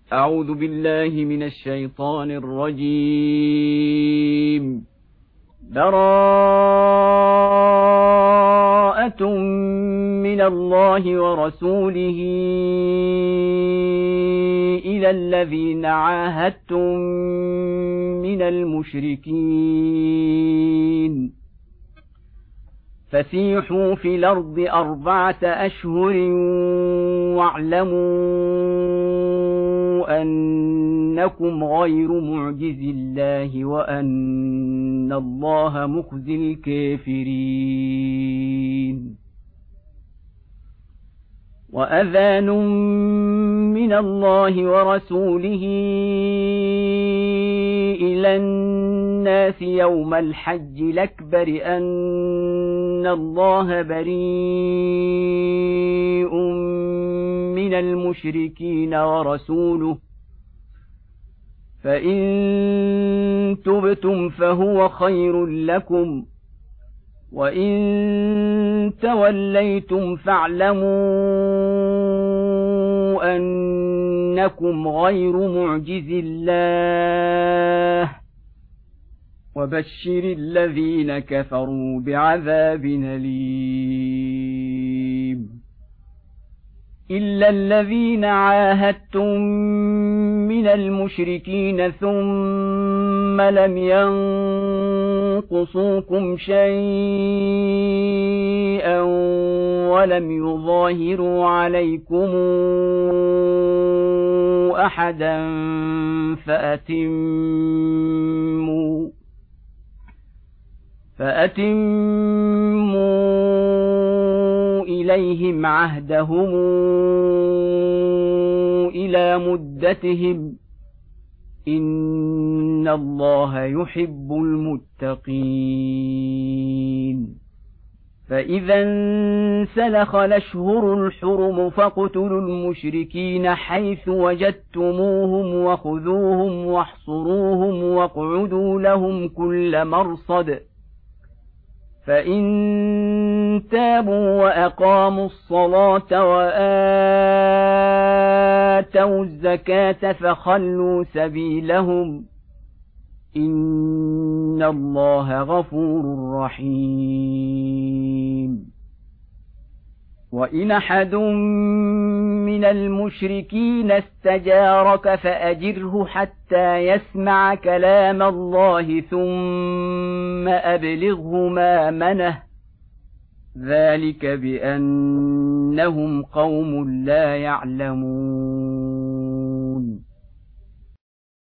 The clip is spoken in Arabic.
أعوذ بالله من الشيطان الرجيم. براءة من الله ورسوله إلى الذين عاهدتم من المشركين فسيحوا في الأرض 4 أشهر واعلموا أنكم غير معجز الله وأن الله مخزي الكافرين. وأذان من الله ورسوله إلى الناس يوم الحج الأكبر أن الله بريء من المشركين ورسوله فإن تبتم فهو خير لكم وإن توليتم فاعلموا أنكم غير معجز الله وبشر الذين كفروا بعذاب أليم. إلا الذين عاهدتم من المشركين ثم لم ينقصوكم شيئا ولم يظاهروا عليكم أحدا فأتموا إليهم عهدهم إلى مدتهم إن الله يحب المتقين. فإذا انسلخ الأشهر الحرم فاقتلوا المشركين حيث وجدتموهم وخذوهم واحصروهم واقعدوا لهم كل مرصد فإن تابوا وأقاموا الصلاة وآتوا الزكاة فخلوا سبيلهم إن الله غفور رحيم. وإن أحد من المشركين استجارك فأجره حتى يسمع كلام الله ثم أبلغه مأمنه ذلك بأنهم قوم لا يعلمون.